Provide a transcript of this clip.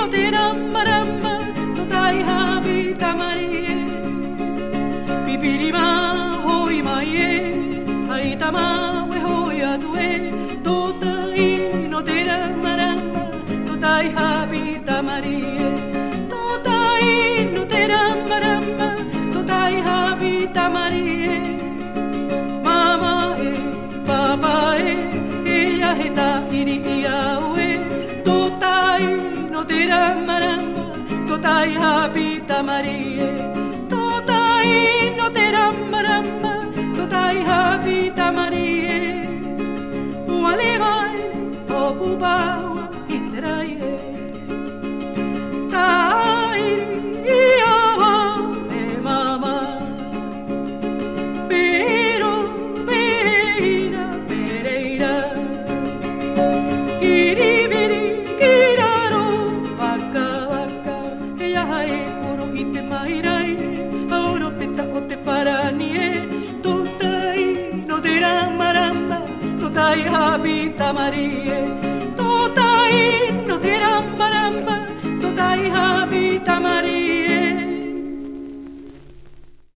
no te maramba, no tai habita Marie. Pipirima hoi maie, aitama we hoi atue, totai no te maramba, no tai habita Marie. Totai no te maramba, no tai habita Marie. Mama papa ella está iri iaue, totai no te maramba, no tai habita Marie. Totai no te maramba, no tai habita Marie. Ualevai okupawa iteraie. Tai iawa e mama. Pero peira pereira. Kiribiri kiraro waka waka. Ella hai oro ite mairai. Oro te ta o te paranie. Totai no te maramba, totai habita Marie. Totai no te maramba, totai habita Marie.